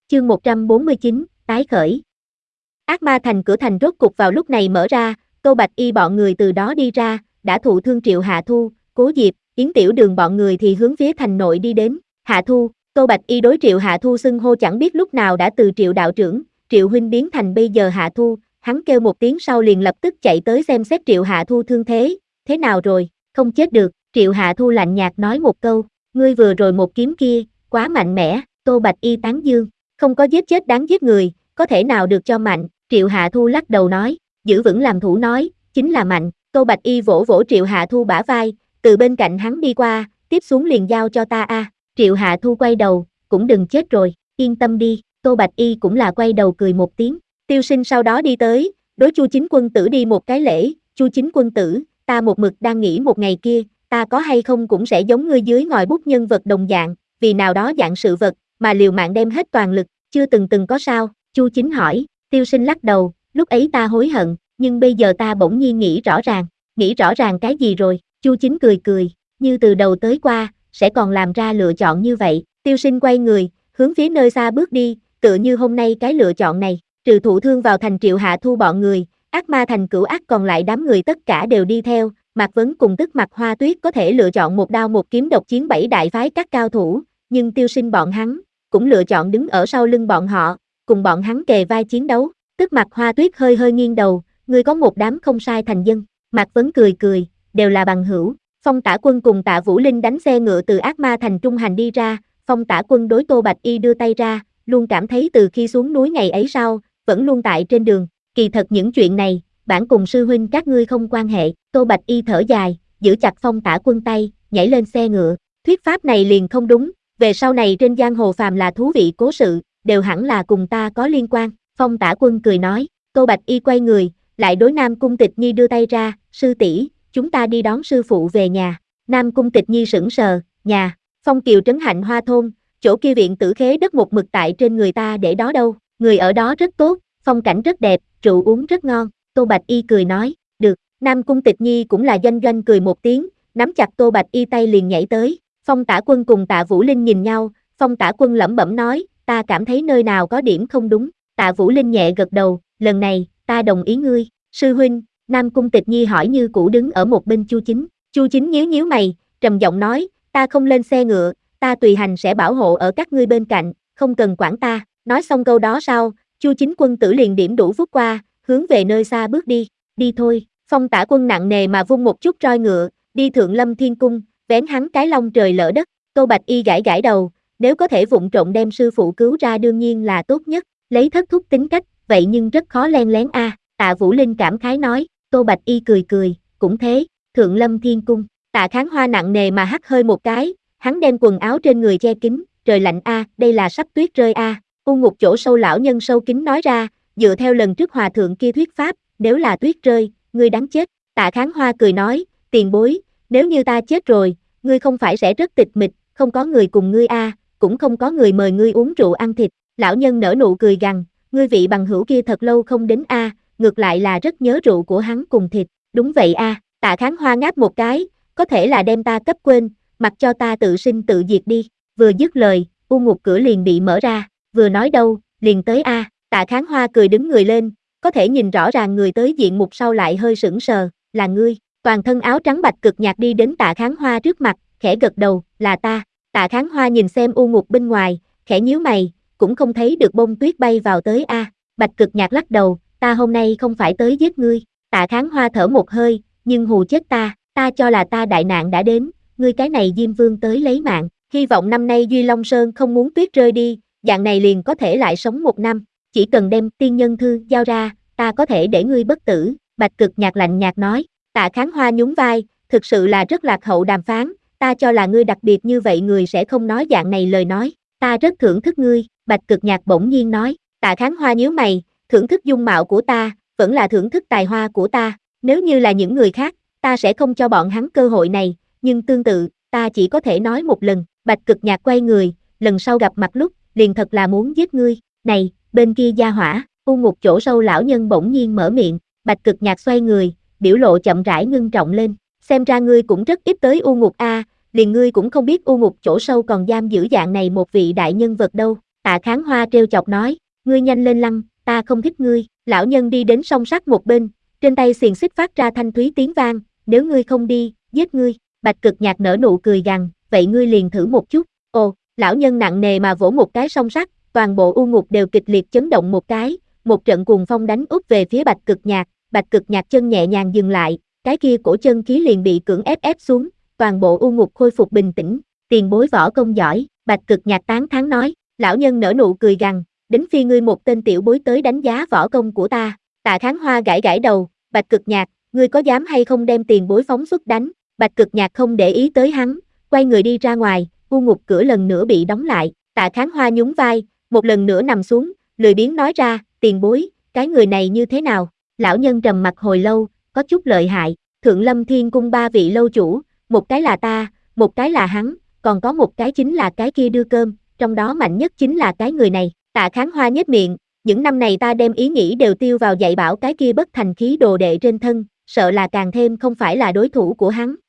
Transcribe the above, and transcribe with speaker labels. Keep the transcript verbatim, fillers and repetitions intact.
Speaker 1: Chương một trăm bốn mươi chín, tái khởi. Ác ma thành cửa thành rốt cục vào lúc này mở ra, Tô Bạch Y bọn người từ đó đi ra, đã thụ thương Triệu Hạ Thu, Cố Diệp, Yến Tiểu Đường bọn người thì hướng phía thành nội đi đến. Hạ Thu, Tô Bạch Y đối Triệu Hạ Thu xưng hô chẳng biết lúc nào đã từ Triệu đạo trưởng, Triệu huynh biến thành bây giờ Hạ Thu, hắn kêu một tiếng sau liền lập tức chạy tới xem xét Triệu Hạ Thu thương thế, thế nào rồi, không chết được, Triệu Hạ Thu lạnh nhạt nói một câu, ngươi vừa rồi một kiếm kia, quá mạnh mẽ, Tô Bạch Y tán dương, không có giết chết đáng giết người, có thể nào được cho mạnh, Triệu Hạ Thu lắc đầu nói, giữ vững làm thủ nói, chính là mạnh, Tô Bạch Y vỗ vỗ Triệu Hạ Thu bả vai, từ bên cạnh hắn đi qua, tiếp xuống liền giao cho ta a. Triệu Hạ Thu quay đầu, cũng đừng chết rồi, yên tâm đi, Tô Bạch Y cũng là quay đầu cười một tiếng, Tiêu Sinh sau đó đi tới, đối Chu Chính Quân Tử đi một cái lễ, Chu Chính Quân Tử, ta một mực đang nghĩ một ngày kia, ta có hay không cũng sẽ giống ngươi dưới ngòi bút nhân vật đồng dạng, vì nào đó dạng sự vật, mà liều mạng đem hết toàn lực, chưa từng từng có sao, Chu Chính hỏi, Tiêu Sinh lắc đầu, lúc ấy ta hối hận, nhưng bây giờ ta bỗng nhiên nghĩ rõ ràng, nghĩ rõ ràng cái gì rồi, Chu Chính cười cười, như từ đầu tới qua, sẽ còn làm ra lựa chọn như vậy, Tiêu Sinh quay người, hướng phía nơi xa bước đi, tựa như hôm nay cái lựa chọn này, trừ thụ thương vào thành Triệu Hạ Thu bọn người, ác ma thành cửu ác còn lại đám người tất cả đều đi theo, Mạc Vấn cùng tức Mạc Hoa Tuyết có thể lựa chọn một đao một kiếm độc chiến bảy đại phái các cao thủ, nhưng Tiêu Sinh bọn hắn, cũng lựa chọn đứng ở sau lưng bọn họ, cùng bọn hắn kề vai chiến đấu, tức Mạc Hoa Tuyết hơi hơi nghiêng đầu, ngươi có một đám không sai thành dân, Mạc Vấn cười cười, đều là bằng hữu, Phong Tả Quân cùng Tạ Vũ Linh đánh xe ngựa từ ác ma thành trung hành đi ra, Phong Tả Quân đối Tô Bạch Y đưa tay ra, luôn cảm thấy từ khi xuống núi ngày ấy sau, vẫn luôn tại trên đường, kỳ thật những chuyện này, bản cùng sư huynh các ngươi không quan hệ, Tô Bạch Y thở dài, giữ chặt Phong Tả Quân tay, nhảy lên xe ngựa, thuyết pháp này liền không đúng, về sau này trên giang hồ phàm là thú vị cố sự, đều hẳn là cùng ta có liên quan, Phong Tả Quân cười nói, Tô Bạch Y quay người, lại đối Nam Cung Tịch Nhi đưa tay ra, sư tỷ, chúng ta đi đón sư phụ về nhà, Nam Cung Tịch Nhi sững sờ, nhà, Phong Kiều trấn Hạnh Hoa thôn, chỗ kia viện tử khế đất một mực tại trên người ta để đó đâu, người ở đó rất tốt, phong cảnh rất đẹp, rượu uống rất ngon, Tô Bạch Y cười nói, được, Nam Cung Tịch Nhi cũng là doanh doanh cười một tiếng, nắm chặt Tô Bạch Y tay liền nhảy tới, Phong Tả Quân cùng Tạ Vũ Linh nhìn nhau, Phong Tả Quân lẩm bẩm nói, ta cảm thấy nơi nào có điểm không đúng, Tạ Vũ Linh nhẹ gật đầu, lần này, ta đồng ý ngươi, sư huynh, Nam Cung Tịch Nhi hỏi như cũ đứng ở một bên Chu Chính, Chu Chính nhíu nhíu mày, trầm giọng nói, ta không lên xe ngựa, ta tùy hành sẽ bảo hộ ở các ngươi bên cạnh, không cần quản ta, nói xong câu đó sau, Chu Chính Quân Tử liền điểm đủ phút qua, hướng về nơi xa bước đi, đi thôi, Phong Tả Quân nặng nề mà vung một chút roi ngựa, đi thượng Lâm Thiên Cung, vén hắn cái long trời lỡ đất, Tô Bạch Y gãi gãi đầu, nếu có thể vụng trộm đem sư phụ cứu ra đương nhiên là tốt nhất, lấy thất thúc tính cách, vậy nhưng rất khó len lén a. À. Tạ Vũ Linh cảm khái nói, Tô Bạch Y cười cười, cũng thế, thượng Lâm Thiên Cung, Tạ Kháng Hoa nặng nề mà hắt hơi một cái, hắn đem quần áo trên người che kín, trời lạnh a, à, đây là sắp tuyết rơi a. À. U ngục chỗ sâu lão nhân sâu kín nói ra, dựa theo lần trước hòa thượng kia thuyết pháp, nếu là tuyết rơi, ngươi đáng chết, Tạ Kháng Hoa cười nói, tiền bối, nếu như ta chết rồi, ngươi không phải sẽ rất tịch mịch, không có người cùng ngươi a, à, cũng không có người mời ngươi uống rượu ăn thịt, lão nhân nở nụ cười gằn, ngươi vị bằng hữu kia thật lâu không đến a, à, ngược lại là rất nhớ rượu của hắn cùng thịt, đúng vậy a, à, Tạ Kháng Hoa ngáp một cái, có thể là đem ta cấp quên, mặc cho ta tự sinh tự diệt đi, vừa dứt lời, u ngục cửa liền bị mở ra, vừa nói đâu, liền tới a, à, Tạ Kháng Hoa cười đứng người lên, có thể nhìn rõ ràng người tới diện mục sau lại hơi sững sờ, là ngươi, toàn thân áo trắng bạch cực nhạt đi đến Tạ Kháng Hoa trước mặt, khẽ gật đầu, là ta, Tạ Kháng Hoa nhìn xem u ngục bên ngoài, khẽ nhíu mày, cũng không thấy được bông tuyết bay vào tới a, à. Bạch cực nhạt lắc đầu, ta hôm nay không phải tới giết ngươi, Tạ Kháng Hoa thở một hơi, nhưng hù chết ta, ta cho là ta đại nạn đã đến, ngươi cái này Diêm Vương tới lấy mạng, hy vọng năm nay Duy Long Sơn không muốn tuyết rơi đi, dạng này liền có thể lại sống một năm, chỉ cần đem tiên nhân thư giao ra, ta có thể để ngươi bất tử, Bạch cực nhạt lạnh nhạt nói, Tạ Kháng Hoa nhún vai, thực sự là rất lạc hậu đàm phán, ta cho là ngươi đặc biệt như vậy người sẽ không nói dạng này lời nói, ta rất thưởng thức ngươi, Bạch cực nhạt bỗng nhiên nói, Tạ Kháng Hoa nhíu mày, thưởng thức dung mạo của ta, vẫn là thưởng thức tài hoa của ta, nếu như là những người khác, ta sẽ không cho bọn hắn cơ hội này, nhưng tương tự, ta chỉ có thể nói một lần, Bạch cực nhạt quay người, lần sau gặp mặt lúc, liền thật là muốn giết ngươi, này, bên kia gia hỏa, u ngục chỗ sâu lão nhân bỗng nhiên mở miệng, Bạch cực nhạt xoay người, biểu lộ chậm rãi ngưng trọng lên, xem ra ngươi cũng rất ít tới u ngục a, liền ngươi cũng không biết u ngục chỗ sâu còn giam giữ dạng này một vị đại nhân vật đâu, Tạ Kháng Hoa trêu chọc nói, ngươi nhanh lên lăn, ta không thích ngươi. Lão nhân đi đến song sắt một bên, trên tay xiềng xích phát ra thanh thúy tiếng vang, nếu ngươi không đi, giết ngươi. Bạch Cực Nhạc nở nụ cười gằn, vậy ngươi liền thử một chút. Ồ, lão nhân nặng nề mà vỗ một cái song sắt, toàn bộ u ngục đều kịch liệt chấn động một cái, một trận cuồng phong đánh úp về phía Bạch Cực Nhạc, Bạch Cực Nhạc chân nhẹ nhàng dừng lại, cái kia cổ chân khí liền bị cưỡng ép ép xuống, toàn bộ u ngục khôi phục bình tĩnh, tiền bối võ công giỏi, Bạch Cực Nhạc tán thán nói, lão nhân nở nụ cười gằn, đến phi ngươi một tên tiểu bối tới đánh giá võ công của ta. Tạ Kháng Hoa gãi gãi đầu, Bạch Cực Nhạc, ngươi có dám hay không đem tiền bối phóng xuất đánh? Bạch Cực Nhạc không để ý tới hắn, quay người đi ra ngoài, u ngục cửa lần nữa bị đóng lại, Tạ Kháng Hoa nhún vai, một lần nữa nằm xuống, lười biếng nói ra, tiền bối, cái người này như thế nào? Lão nhân trầm mặt hồi lâu, có chút lợi hại, Thượng Lâm Thiên Cung ba vị lâu chủ, một cái là ta, một cái là hắn, còn có một cái chính là cái kia đưa cơm, trong đó mạnh nhất chính là cái người này. Tạ Kháng Hoa nhếch miệng, những năm này ta đem ý nghĩ đều tiêu vào dạy bảo cái kia bất thành khí đồ đệ trên thân, sợ là càng thêm không phải là đối thủ của hắn.